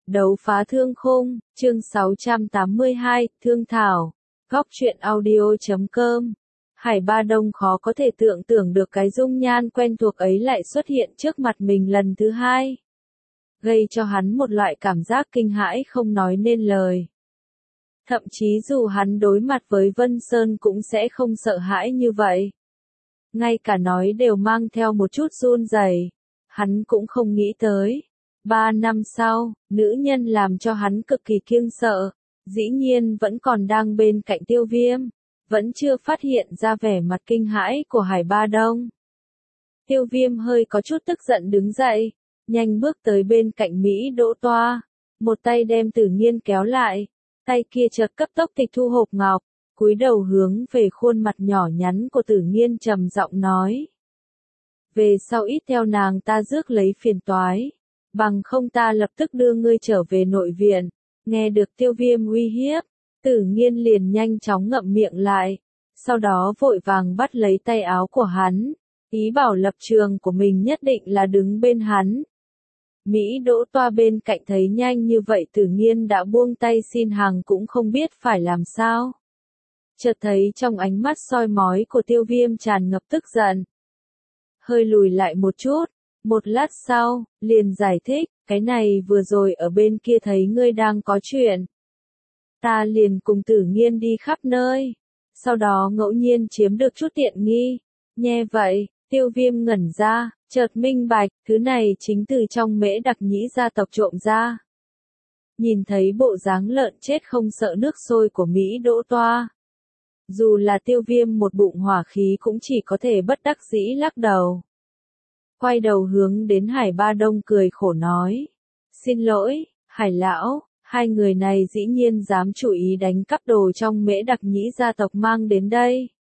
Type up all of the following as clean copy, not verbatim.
Đấu phá thương khung, chương 682, Thương Thảo, góc truyện audio.com. Hải Ba Đông khó có thể tưởng được cái dung nhan quen thuộc ấy lại xuất hiện trước mặt mình lần thứ hai. Gây cho hắn một loại cảm giác kinh hãi không nói nên lời. Thậm chí dù hắn đối mặt với Vân Sơn cũng sẽ không sợ hãi như vậy. Ngay cả nói đều mang theo một chút run rẩy. Hắn cũng không nghĩ tới. 3 năm sau, nữ nhân làm cho hắn cực kỳ kiêng sợ, dĩ nhiên vẫn còn đang bên cạnh Tiêu Viêm, vẫn chưa phát hiện ra vẻ mặt kinh hãi của Hải Ba Đông. Tiêu Viêm hơi có chút tức giận đứng dậy, nhanh bước tới bên cạnh Mỹ Đỗ Toa, một tay đem Tử Nghiên kéo lại, tay kia chợt cấp tốc tịch thu hộp ngọc, cúi đầu hướng về khuôn mặt nhỏ nhắn của Tử Nghiên trầm giọng nói: về sau ít theo nàng ta rước lấy phiền toái. Bằng không ta lập tức đưa ngươi trở về nội viện. Nghe được Tiêu Viêm uy hiếp, Tử Nghiên liền nhanh chóng ngậm miệng lại, sau đó vội vàng bắt lấy tay áo của hắn, ý bảo lập trường của mình nhất định là đứng bên hắn. Mỹ Đỗ Toa bên cạnh thấy nhanh như vậy Tử Nghiên đã buông tay xin hàng cũng không biết phải làm sao. Chợt thấy trong ánh mắt soi mói của Tiêu Viêm tràn ngập tức giận. Hơi lùi lại một chút. Một lát sau, liền giải thích, cái này vừa rồi ở bên kia thấy ngươi đang có chuyện. Ta liền cùng Tử Nghiên đi khắp nơi, sau đó ngẫu nhiên chiếm được chút tiện nghi. Nghe vậy, Tiêu Viêm ngẩn ra, chợt minh bạch, thứ này chính từ trong Mễ Đặc Nhĩ gia tộc trộm ra. Nhìn thấy bộ dáng lợn chết không sợ nước sôi của Mỹ Đỗ Toa. Dù là Tiêu Viêm một bụng hỏa khí cũng chỉ có thể bất đắc dĩ lắc đầu. Quay đầu hướng đến Hải Ba Đông cười khổ nói: xin lỗi, Hải lão, hai người này dĩ nhiên dám chủ ý đánh cắp đồ trong Mễ Đặc Nhĩ gia tộc mang đến đây.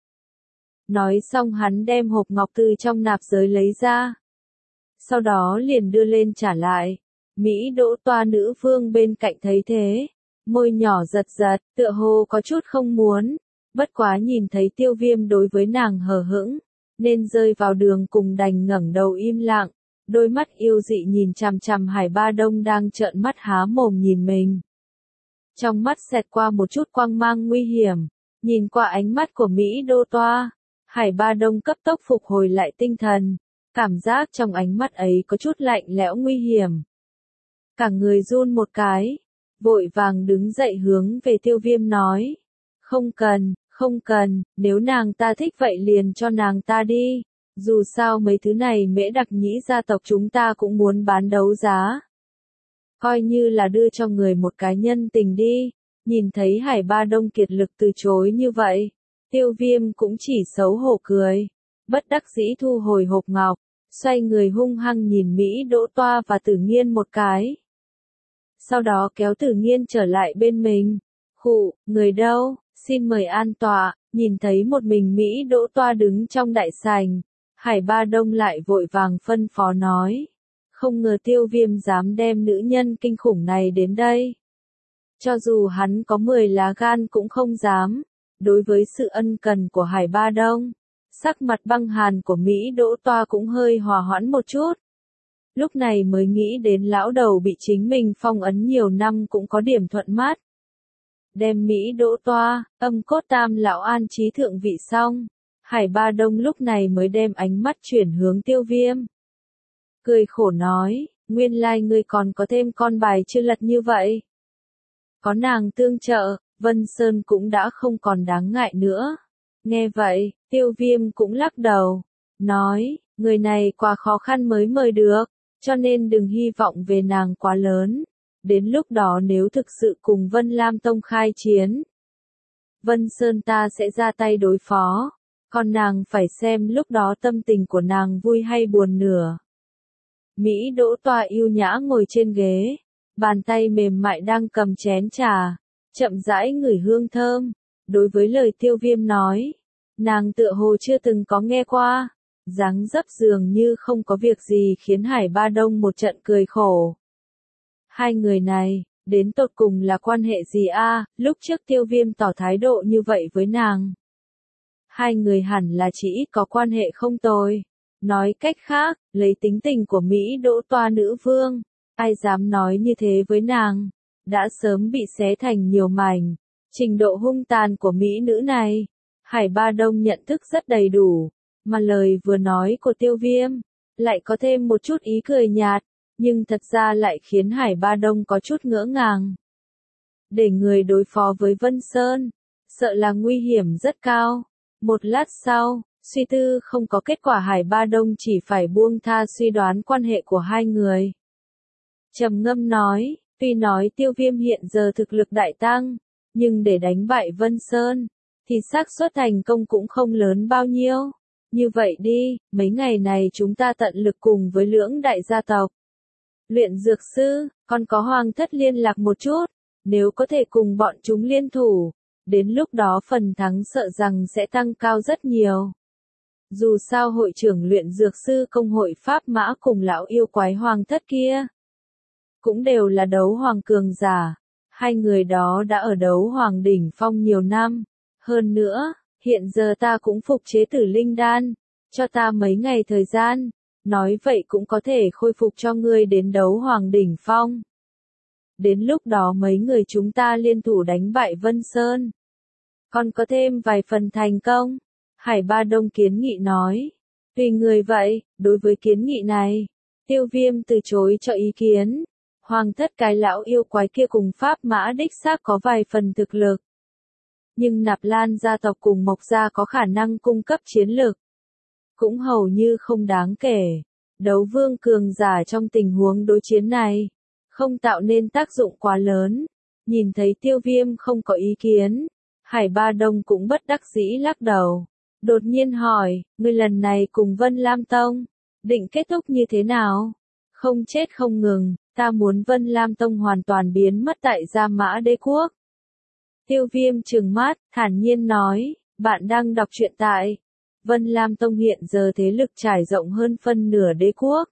Nói xong hắn đem hộp ngọc từ trong nạp giới lấy ra. Sau đó liền đưa lên trả lại. Mỹ Đỗ Toa nữ vương bên cạnh thấy thế, môi nhỏ giật giật, tựa hồ có chút không muốn, bất quá nhìn thấy Tiêu Viêm đối với nàng hờ hững, nên rơi vào đường cùng đành ngẩng đầu im lặng, đôi mắt yêu dị nhìn chằm chằm Hải Ba Đông đang trợn mắt há mồm nhìn mình. Trong mắt xẹt qua một chút quang mang nguy hiểm, nhìn qua ánh mắt của Mỹ Đỗ Toa, Hải Ba Đông cấp tốc phục hồi lại tinh thần, cảm giác trong ánh mắt ấy có chút lạnh lẽo nguy hiểm. Cả người run một cái, vội vàng đứng dậy hướng về Tiêu Viêm nói: không cần, nếu nàng ta thích vậy liền cho nàng ta đi, dù sao mấy thứ này Mễ Đặc Nhĩ gia tộc chúng ta cũng muốn bán đấu giá. Coi như là đưa cho người một cái nhân tình đi. Nhìn thấy Hải Ba Đông kiệt lực từ chối như vậy, Tiêu Viêm cũng chỉ xấu hổ cười, bất đắc dĩ thu hồi hộp ngọc, xoay người hung hăng nhìn Mỹ Đỗ Toa và Tử Nghiên một cái. Sau đó kéo Tử Nghiên trở lại bên mình. Khụ, người đâu? Xin mời an tọa. Nhìn thấy một mình Mỹ Đỗ Toa đứng trong đại sảnh, Hải Ba Đông lại vội vàng phân phó nói: không ngờ Tiêu Viêm dám đem nữ nhân kinh khủng này đến đây. Cho dù hắn có 10 lá gan cũng không dám. Đối với sự ân cần của Hải Ba Đông, sắc mặt băng hàn của Mỹ Đỗ Toa cũng hơi hòa hoãn một chút. Lúc này mới nghĩ đến lão đầu bị chính mình phong ấn nhiều năm cũng có điểm thuận mắt. Đem Mỹ Đỗ Toa, âm cốt tam lão an trí thượng vị xong, Hải Ba Đông lúc này mới đem ánh mắt chuyển hướng Tiêu Viêm. Cười khổ nói: nguyên lai ngươi còn có thêm con bài chưa lật như vậy. Có nàng tương trợ, Vân Sơn cũng đã không còn đáng ngại nữa. Nghe vậy, Tiêu Viêm cũng lắc đầu, nói: người này quá khó khăn mới mời được, cho nên đừng hy vọng về nàng quá lớn. Đến lúc đó nếu thực sự cùng Vân Lam Tông khai chiến, Vân Sơn ta sẽ ra tay đối phó, còn nàng phải xem lúc đó tâm tình của nàng vui hay buồn nửa. Mỹ Đỗ Toa yêu nhã ngồi trên ghế, bàn tay mềm mại đang cầm chén trà, chậm rãi ngửi hương thơm. Đối với lời Tiêu Viêm nói, nàng tựa hồ chưa từng có nghe qua, dáng dấp dường như không có việc gì khiến Hải Ba Đông một trận cười khổ. Hai người này, đến tột cùng là quan hệ gì a? Lúc trước Tiêu Viêm tỏ thái độ như vậy với nàng. Hai người hẳn là chỉ có quan hệ không tồi. Nói cách khác, lấy tính tình của Mỹ Đỗ Toa nữ vương, Ai dám nói như thế với nàng, đã sớm bị xé thành nhiều mảnh. Trình độ hung tàn của mỹ nữ này, Hải Ba Đông nhận thức rất đầy đủ, mà lời vừa nói của Tiêu Viêm, lại có thêm một chút ý cười nhạt, nhưng thật ra lại khiến Hải Ba Đông có chút ngỡ ngàng. Để người đối phó với Vân Sơn, sợ là nguy hiểm rất cao. Một lát sau, suy tư không có kết quả, Hải Ba Đông chỉ phải buông tha suy đoán quan hệ của hai người. Trầm ngâm nói, tuy nói Tiêu Viêm hiện giờ thực lực đại tăng, nhưng để đánh bại Vân Sơn, thì xác suất thành công cũng không lớn bao nhiêu. Như vậy đi, mấy ngày này chúng ta tận lực cùng với lưỡng đại gia tộc. Luyện dược sư, còn có Hoàng thất liên lạc một chút, nếu có thể cùng bọn chúng liên thủ, đến lúc đó phần thắng sợ rằng sẽ tăng cao rất nhiều. Dù sao hội trưởng luyện dược sư công hội Pháp Mã cùng lão yêu quái Hoàng thất kia, cũng đều là đấu hoàng cường giả. Hai người đó đã ở đấu hoàng đỉnh phong nhiều năm. Hơn nữa, hiện giờ ta cũng phục chế tử linh đan, cho ta mấy ngày thời gian, nói vậy cũng có thể khôi phục cho ngươi đến đấu hoàng đỉnh phong. Đến lúc đó mấy người chúng ta liên thủ đánh bại Vân Sơn, còn có thêm vài phần thành công. Hải Ba Đông kiến nghị nói, tùy người vậy. Đối với kiến nghị này, Tiêu Viêm từ chối cho ý kiến. Hoàng thất cái lão yêu quái kia cùng Pháp Mã đích xác có vài phần thực lực, nhưng Nạp Lan gia tộc cùng Mộc gia có khả năng cung cấp chiến lực, cũng hầu như không đáng kể. Đấu vương cường giả trong tình huống đối chiến này, không tạo nên tác dụng quá lớn. Nhìn thấy Tiêu Viêm không có ý kiến, Hải Ba Đông cũng bất đắc dĩ lắc đầu. Đột nhiên hỏi, ngươi lần này cùng Vân Lam Tông, định kết thúc như thế nào? Không chết không ngừng, ta muốn Vân Lam Tông hoàn toàn biến mất tại Gia Mã Đế Quốc. Tiêu Viêm trừng mắt, thản nhiên nói, bạn đang đọc truyện tại Vân Lam Tông hiện giờ thế lực trải rộng hơn phân nửa đế quốc.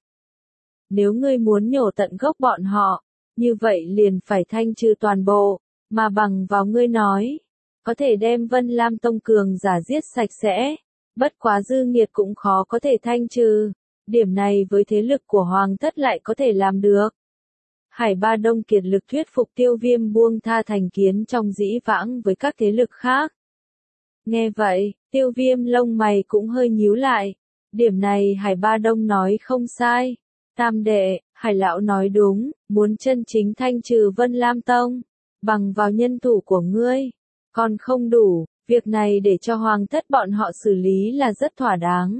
Nếu ngươi muốn nhổ tận gốc bọn họ, như vậy liền phải thanh trừ toàn bộ, mà bằng vào ngươi nói, có thể đem Vân Lam Tông cường giả giết sạch sẽ, bất quá dư nghiệt cũng khó có thể thanh trừ. Điểm này với thế lực của Hoàng thất lại có thể làm được. Hải Ba Đông kiệt lực thuyết phục Tiêu Viêm buông tha thành kiến trong dĩ vãng với các thế lực khác. Nghe vậy, Tiêu Viêm lông mày cũng hơi nhíu lại. Điểm này Hải Ba Đông nói không sai. Tam đệ, Hải lão nói đúng, muốn chân chính thanh trừ Vân Lam Tông, bằng vào nhân thủ của ngươi, còn không đủ, việc này để cho Hoàng thất bọn họ xử lý là rất thỏa đáng.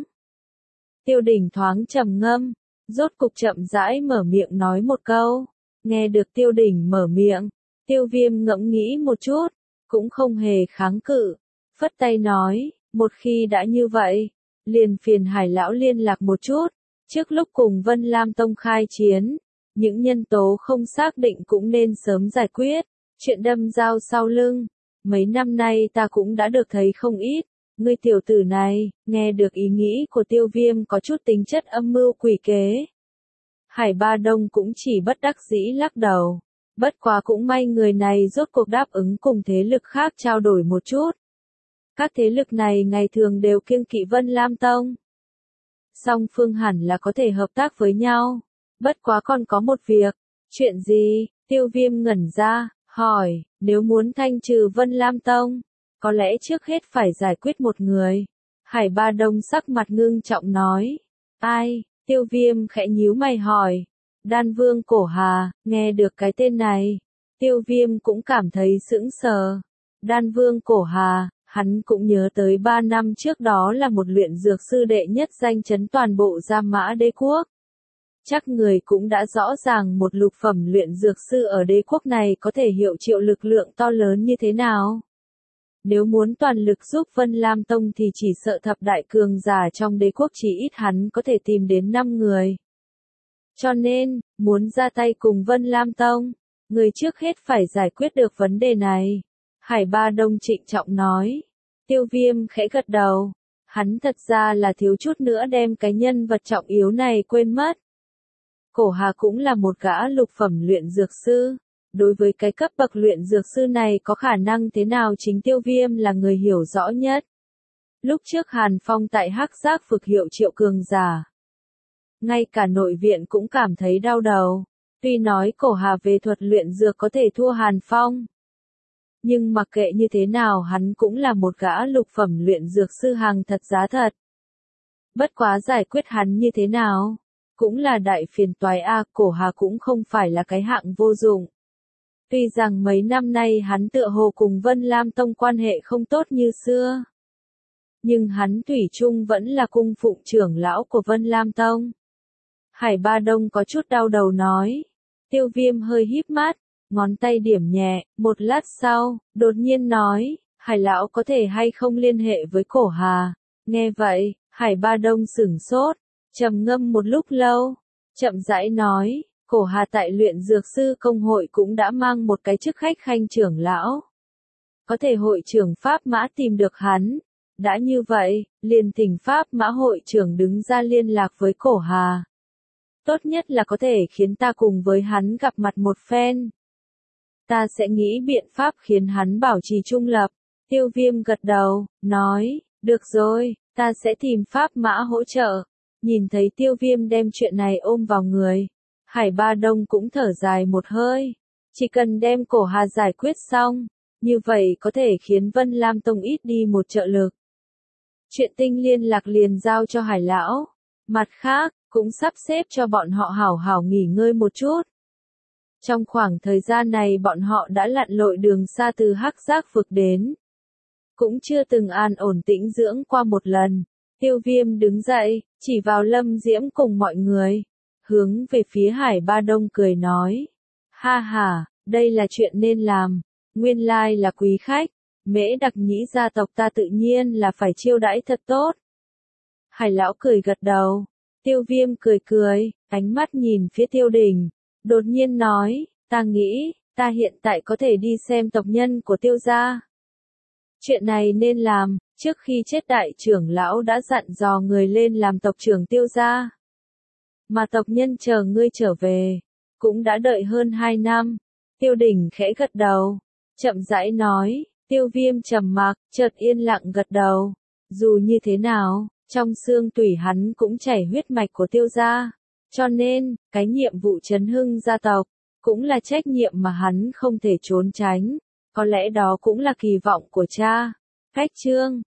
Tiêu Đỉnh thoáng trầm ngâm, rốt cục chậm rãi mở miệng nói một câu. Nghe được Tiêu Đỉnh mở miệng, Tiêu Viêm ngẫm nghĩ một chút, cũng không hề kháng cự, phất tay nói, một khi đã như vậy, liền phiền Hải lão liên lạc một chút, trước lúc cùng Vân Lam Tông khai chiến, những nhân tố không xác định cũng nên sớm giải quyết, chuyện đâm dao sau lưng, mấy năm nay ta cũng đã được thấy không ít. Ngươi tiểu tử này, nghe được ý nghĩ của Tiêu Viêm có chút tính chất âm mưu quỷ kế. Hải Ba Đông cũng chỉ bất đắc dĩ lắc đầu. Bất quá cũng may người này rốt cuộc đáp ứng cùng thế lực khác trao đổi một chút. Các thế lực này ngày thường đều kiêng kỵ Vân Lam Tông. Song phương hẳn là có thể hợp tác với nhau. Bất quá còn có một việc. Chuyện gì? Tiêu Viêm ngẩn ra, hỏi, nếu muốn thanh trừ Vân Lam Tông, có lẽ trước hết phải giải quyết một người. Hải Ba Đông sắc mặt ngưng trọng nói. Ai? Tiêu Viêm khẽ nhíu mày hỏi. Đan Vương Cổ Hà, nghe được cái tên này. Tiêu Viêm cũng cảm thấy sững sờ. Đan Vương Cổ Hà, hắn cũng nhớ tới 3 năm trước đó là một luyện dược sư đệ nhất danh chấn toàn bộ Gia Mã Đế Quốc. Chắc người cũng đã rõ ràng một lục phẩm luyện dược sư ở đế quốc này có thể hiệu triệu lực lượng to lớn như thế nào. Nếu muốn toàn lực giúp Vân Lam Tông thì chỉ sợ thập đại cường giả trong đế quốc chỉ ít hắn có thể tìm đến 5 người. Cho nên, muốn ra tay cùng Vân Lam Tông, người trước hết phải giải quyết được vấn đề này. Hải Ba Đông trịnh trọng nói. Tiêu Viêm khẽ gật đầu. Hắn thật ra là thiếu chút nữa đem cái nhân vật trọng yếu này quên mất. Cổ Hà cũng là một gã lục phẩm luyện dược sư. Đối với cái cấp bậc luyện dược sư này có khả năng thế nào chính Tiêu Viêm là người hiểu rõ nhất. Lúc trước Hàn Phong tại Hắc Giác Vực hiệu triệu cường giả. Ngay cả nội viện cũng cảm thấy đau đầu. Tuy nói Cổ Hà về thuật luyện dược có thể thua Hàn Phong, nhưng mặc kệ như thế nào hắn cũng là một gã lục phẩm luyện dược sư hàng thật giá thật. Bất quá giải quyết hắn như thế nào? Cũng là đại phiền toái a, Cổ Hà cũng không phải là cái hạng vô dụng. Tuy rằng mấy năm nay hắn tựa hồ cùng Vân Lam Tông quan hệ không tốt như xưa, nhưng hắn thủy chung vẫn là cung phụng trưởng lão của Vân Lam Tông. Hải Ba Đông có chút đau đầu nói. Tiêu Viêm hơi híp mắt, ngón tay điểm nhẹ, một lát sau, đột nhiên nói, Hải lão có thể hay không liên hệ với Cổ Hà. Nghe vậy, Hải Ba Đông sửng sốt, trầm ngâm một lúc lâu, chậm rãi nói, Cổ Hà tại luyện dược sư công hội cũng đã mang một cái chức khách khanh trưởng lão. Có thể hội trưởng Pháp Mã tìm được hắn. Đã như vậy, liền thỉnh Pháp Mã hội trưởng đứng ra liên lạc với Cổ Hà. Tốt nhất là có thể khiến ta cùng với hắn gặp mặt một phen. Ta sẽ nghĩ biện pháp khiến hắn bảo trì trung lập. Tiêu Viêm gật đầu, nói, được rồi, ta sẽ tìm Pháp Mã hỗ trợ. Nhìn thấy Tiêu Viêm đem chuyện này ôm vào người, Hải Ba Đông cũng thở dài một hơi. Chỉ cần đem Cổ Hà giải quyết xong, như vậy có thể khiến Vân Lam Tông ít đi một trợ lực. Chuyện tinh liên lạc liền giao cho Hải lão. Mặt khác, cũng sắp xếp cho bọn họ hảo hảo nghỉ ngơi một chút. Trong khoảng thời gian này bọn họ đã lặn lội đường xa từ Hắc Giác vực đến. Cũng chưa từng an ổn tĩnh dưỡng qua một lần. Tiêu Viêm đứng dậy, chỉ vào Lâm Diễm cùng mọi người. Hướng về phía Hải Ba Đông cười nói. Ha ha, đây là chuyện nên làm. Nguyên lai là quý khách. Mễ Đặc Nhĩ gia tộc ta tự nhiên là phải chiêu đãi thật tốt. Hải lão cười gật đầu. Tiêu Viêm cười cười, ánh mắt nhìn phía Tiêu Đình. Đột nhiên nói, ta nghĩ, ta hiện tại có thể đi xem tộc nhân của Tiêu gia. Chuyện này nên làm, trước khi chết đại trưởng lão đã dặn dò người lên làm tộc trưởng Tiêu gia. Mà tộc nhân chờ ngươi trở về, cũng đã đợi hơn 2 năm. Tiêu Đình khẽ gật đầu, chậm rãi nói. Tiêu Viêm trầm mặc, chợt yên lặng gật đầu. Dù như thế nào, trong xương tủy hắn cũng chảy huyết mạch của Tiêu gia. Cho nên, cái nhiệm vụ trấn hưng gia tộc, cũng là trách nhiệm mà hắn không thể trốn tránh. Có lẽ đó cũng là kỳ vọng của cha. Cách chương